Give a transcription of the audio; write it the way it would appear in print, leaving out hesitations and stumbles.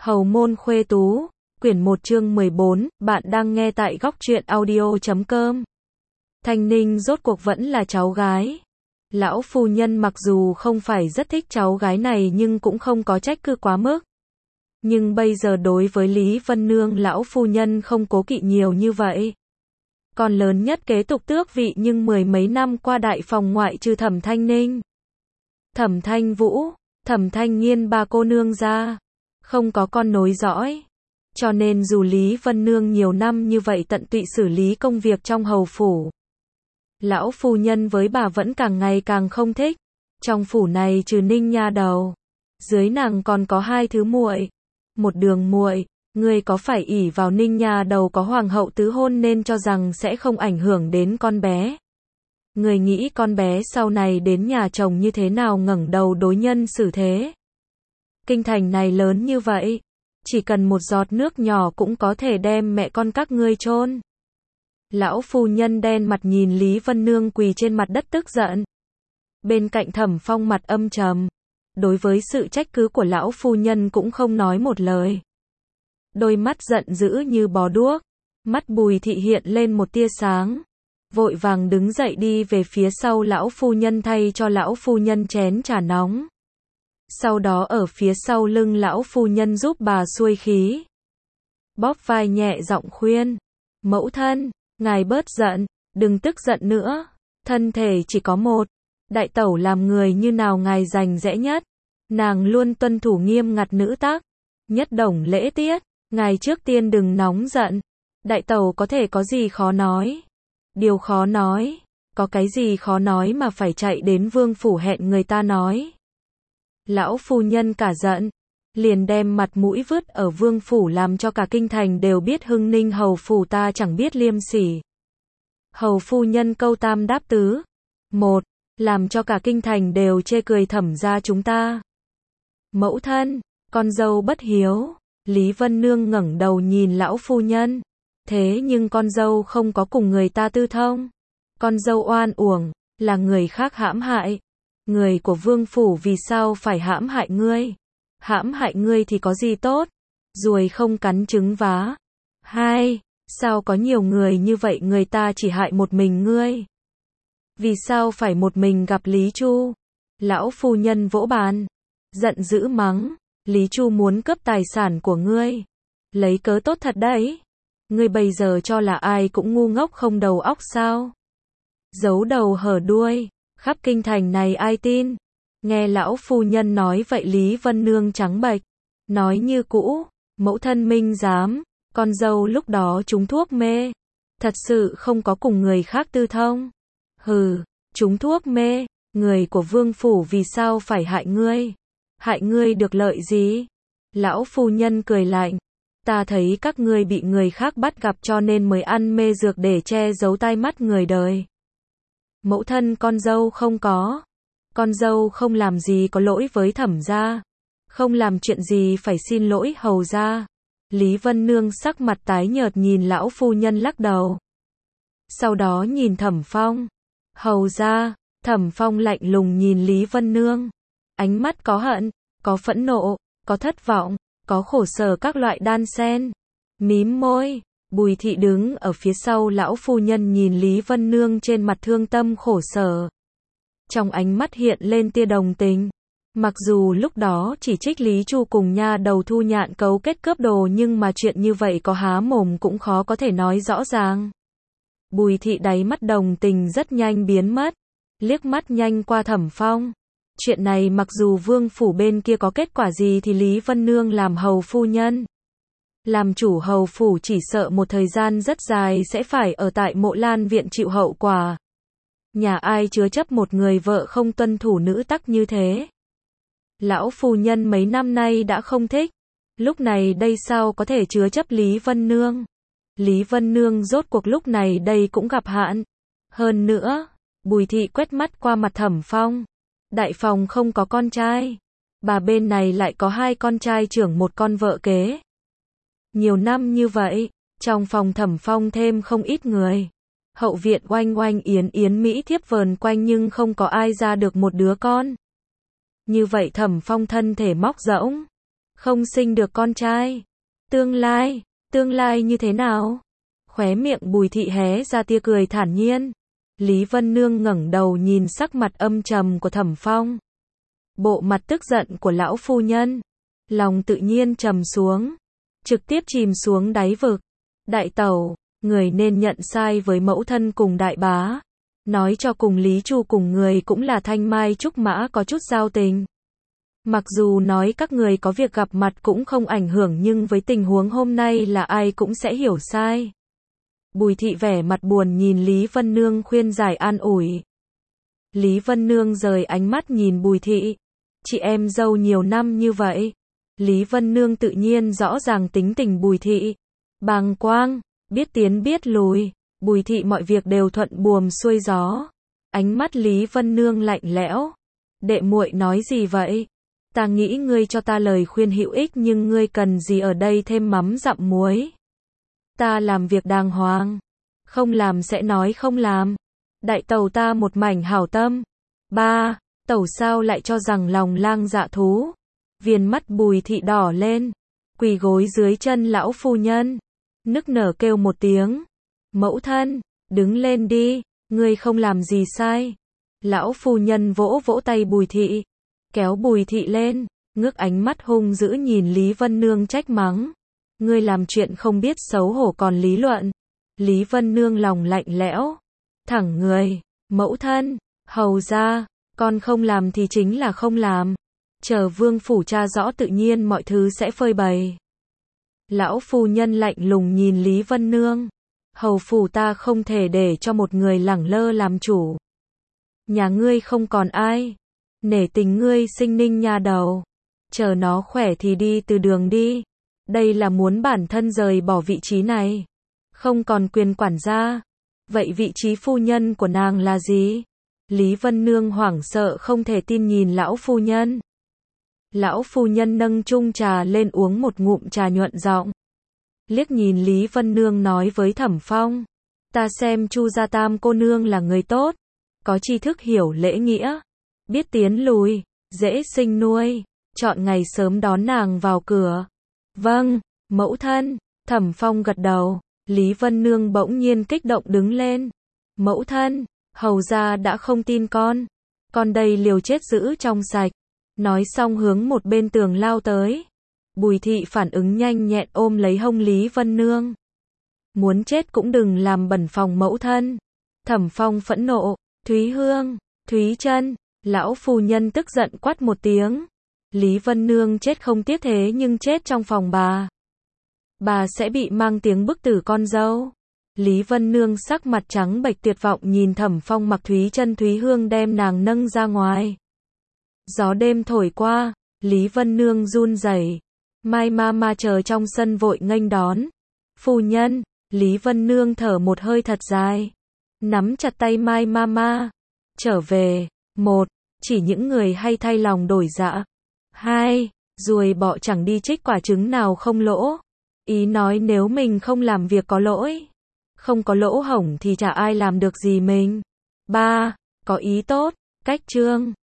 Hầu môn khuê tú, quyển 1 chương 14, bạn đang nghe tại góc truyện audio.com. Thanh Ninh rốt cuộc vẫn là cháu gái. Lão phu nhân mặc dù không phải rất thích cháu gái này nhưng cũng không có trách cứ quá mức. Nhưng bây giờ đối với Lý Vân Nương lão phu nhân không cố kỵ nhiều như vậy. Con lớn nhất kế tục tước vị nhưng mười mấy năm qua đại phòng ngoại trừ Thẩm Thanh Ninh, Thẩm Thanh Vũ, Thẩm Thanh Nghiên ba cô nương ra, không có con nối dõi. Cho nên dù Lý Vân Nương nhiều năm như vậy tận tụy xử lý công việc trong hầu phủ, lão phu nhân với bà vẫn càng ngày càng không thích. Trong phủ này trừ Ninh nha đầu, dưới nàng còn có hai thứ muội. Một Đường muội, ngươi có phải ỷ vào Ninh nha đầu có hoàng hậu tứ hôn nên cho rằng sẽ không ảnh hưởng đến con bé? Ngươi nghĩ con bé sau này đến nhà chồng như thế nào ngẩng đầu đối nhân xử thế? Kinh thành này lớn như vậy, chỉ cần một giọt nước nhỏ cũng có thể đem mẹ con các ngươi chôn. Lão phu nhân đen mặt nhìn Lý Vân Nương quỳ trên mặt đất tức giận. Bên cạnh Thẩm Phong mặt âm trầm, đối với sự trách cứ của lão phu nhân cũng không nói một lời. Đôi mắt giận dữ như bò đuốc, mắt Bùi Thị hiện lên một tia sáng, vội vàng đứng dậy đi về phía sau lão phu nhân thay cho lão phu nhân chén trà nóng. Sau đó ở phía sau lưng lão phu nhân giúp bà xuôi khí. Bóp vai nhẹ giọng khuyên, mẫu thân, ngài bớt giận, đừng tức giận nữa, thân thể chỉ có một, đại tẩu làm người như nào ngài rành rẽ nhất, nàng luôn tuân thủ nghiêm ngặt nữ tắc, nhất đồng lễ tiết, ngài trước tiên đừng nóng giận, đại tẩu có thể có gì khó nói, điều khó nói, có cái gì khó nói mà phải chạy đến vương phủ hẹn người ta nói. Lão phu nhân cả giận, liền đem mặt mũi vứt ở vương phủ làm cho cả kinh thành đều biết Hưng Ninh hầu phủ ta chẳng biết liêm sỉ. Hầu phu nhân câu tam đáp tứ. Một, làm cho cả kinh thành đều chê cười Thẩm gia chúng ta. Mẫu thân, con dâu bất hiếu. Lý Vân Nương ngẩng đầu nhìn lão phu nhân. Thế nhưng con dâu không có cùng người ta tư thông. Con dâu oan uổng, là người khác hãm hại. Người của vương phủ vì sao phải hãm hại ngươi? Hãm hại ngươi thì có gì tốt? Ruồi không cắn trứng vá. Hai, sao có nhiều người như vậy người ta chỉ hại một mình ngươi? Vì sao phải một mình gặp Lý Chu? Lão phu nhân vỗ bàn, giận dữ mắng, Lý Chu muốn cướp tài sản của ngươi. Lấy cớ tốt thật đấy. Ngươi bây giờ cho là ai cũng ngu ngốc không đầu óc sao? Giấu đầu hở đuôi. Khắp kinh thành này ai tin? Nghe lão phu nhân nói vậy Lý Vân Nương trắng bệch, nói như cũ, mẫu thân minh giám, con dâu lúc đó trúng thuốc mê, thật sự không có cùng người khác tư thông. Hừ, trúng thuốc mê, người của vương phủ vì sao phải hại ngươi? Hại ngươi được lợi gì? Lão phu nhân cười lạnh, ta thấy các ngươi bị người khác bắt gặp cho nên mới ăn mê dược để che giấu tai mắt người đời. Mẫu thân con dâu không có. Con dâu không làm gì có lỗi với Thẩm gia. Không làm chuyện gì phải xin lỗi hầu gia. Lý Vân Nương sắc mặt tái nhợt nhìn lão phu nhân lắc đầu. Sau đó nhìn Thẩm Phong. Hầu gia, Thẩm Phong lạnh lùng nhìn Lý Vân Nương. Ánh mắt có hận, có phẫn nộ, có thất vọng, có khổ sở các loại đan xen. Mím môi. Bùi Thị đứng ở phía sau lão phu nhân nhìn Lý Vân Nương trên mặt thương tâm khổ sở. Trong ánh mắt hiện lên tia đồng tình. Mặc dù lúc đó chỉ trích Lý Chu cùng nha đầu Thu Nhạn cấu kết cướp đồ nhưng mà chuyện như vậy có há mồm cũng khó có thể nói rõ ràng. Bùi Thị đáy mắt đồng tình rất nhanh biến mất. Liếc mắt nhanh qua Thẩm Phong. Chuyện này mặc dù vương phủ bên kia có kết quả gì thì Lý Vân Nương làm hầu phu nhân, làm chủ hầu phủ chỉ sợ một thời gian rất dài sẽ phải ở tại Mộ Lan viện chịu hậu quả. Nhà ai chứa chấp một người vợ không tuân thủ nữ tắc như thế? Lão phu nhân mấy năm nay đã không thích, lúc này đây sao có thể chứa chấp Lý Vân Nương? Lý Vân Nương rốt cuộc lúc này đây cũng gặp hạn. Hơn nữa, Bùi Thị quét mắt qua mặt Thẩm Phong. Đại phòng không có con trai, bà bên này lại có hai con trai trưởng một con vợ kế. Nhiều năm như vậy, trong phòng Thẩm Phong thêm không ít người. Hậu viện oanh oanh yến yến mỹ thiếp vờn quanh nhưng không có ai ra được một đứa con. Như vậy Thẩm Phong thân thể móc rỗng, không sinh được con trai. Tương lai như thế nào? Khóe miệng Bùi Thị hé ra tia cười thản nhiên. Lý Vân Nương ngẩng đầu nhìn sắc mặt âm trầm của Thẩm Phong. Bộ mặt tức giận của lão phu nhân. Lòng tự nhiên trầm xuống. Trực tiếp chìm xuống đáy vực. Đại tẩu, người nên nhận sai với mẫu thân cùng đại bá. Nói cho cùng Lý Chu cùng người cũng là thanh mai trúc mã có chút giao tình. Mặc dù nói các người có việc gặp mặt cũng không ảnh hưởng nhưng với tình huống hôm nay là ai cũng sẽ hiểu sai. Bùi Thị vẻ mặt buồn nhìn Lý Vân Nương khuyên giải an ủi. Lý Vân Nương rời ánh mắt nhìn Bùi Thị. Chị em dâu nhiều năm như vậy. Lý Vân Nương tự nhiên rõ ràng tính tình Bùi Thị. Bàng quang, biết tiến biết lùi. Bùi Thị mọi việc đều thuận buồm xuôi gió. Ánh mắt Lý Vân Nương lạnh lẽo. Đệ muội nói gì vậy? Ta nghĩ ngươi cho ta lời khuyên hữu ích nhưng ngươi cần gì ở đây thêm mắm dặm muối. Ta làm việc đàng hoàng. Không làm sẽ nói không làm. Đại tẩu ta một mảnh hảo tâm. Ba, tẩu sao lại cho rằng lòng lang dạ thú. Viền mắt Bùi Thị đỏ lên. Quỳ gối dưới chân lão phu nhân. Nức nở kêu một tiếng. Mẫu thân, đứng lên đi, ngươi không làm gì sai. Lão phu nhân vỗ vỗ tay Bùi Thị. Kéo Bùi Thị lên, ngước ánh mắt hung dữ nhìn Lý Vân Nương trách mắng. Ngươi làm chuyện không biết xấu hổ còn lý luận. Lý Vân Nương lòng lạnh lẽo. Thẳng người, mẫu thân, hầu ra, con không làm thì chính là không làm. Chờ vương phủ tra rõ tự nhiên mọi thứ sẽ phơi bày. Lão phu nhân lạnh lùng nhìn Lý Vân Nương. Hầu phủ ta không thể để cho một người lẳng lơ làm chủ. Nhà ngươi không còn ai. Nể tình ngươi sinh ninh nha đầu. Chờ nó khỏe thì đi từ đường đi. Đây là muốn bản thân rời bỏ vị trí này. Không còn quyền quản gia. Vậy vị trí phu nhân của nàng là gì? Lý Vân Nương hoảng sợ không thể tin nhìn lão phu nhân. Lão phu nhân nâng chung trà lên uống một ngụm trà nhuận giọng. Liếc nhìn Lý Vân Nương nói với Thẩm Phong. Ta xem Chu gia tam cô nương là người tốt. Có tri thức hiểu lễ nghĩa. Biết tiến lùi, dễ sinh nuôi. Chọn ngày sớm đón nàng vào cửa. Vâng, mẫu thân. Thẩm Phong gật đầu. Lý Vân Nương bỗng nhiên kích động đứng lên. Mẫu thân, hầu gia đã không tin con. Con đây liều chết giữ trong sạch. Nói xong hướng một bên tường lao tới. Bùi Thị phản ứng nhanh nhẹn ôm lấy hông Lý Vân Nương. Muốn chết cũng đừng làm bẩn phòng mẫu thân. Thẩm Phong phẫn nộ. Thúy Hương, Thúy Trân. Lão phu nhân tức giận quát một tiếng. Lý Vân Nương chết không tiếc thế nhưng chết trong phòng bà. Bà sẽ bị mang tiếng bức tử con dâu. Lý Vân Nương sắc mặt trắng bệch tuyệt vọng nhìn Thẩm Phong mặc Thúy Trân Thúy Hương đem nàng nâng ra ngoài. Gió đêm thổi qua, Lý Vân Nương run rẩy. Mai Mama chờ trong sân vội nghênh đón. Phu nhân, Lý Vân Nương thở một hơi thật dài. Nắm chặt tay Mai Mama. Trở về. 1. Chỉ những người hay thay lòng đổi dạ. 2. Ruồi bọ chẳng đi trích quả trứng nào không lỗ. Ý nói nếu mình không làm việc có lỗi. Không có lỗ hổng thì chả ai làm được gì mình. 3. Có ý tốt. Cách chương.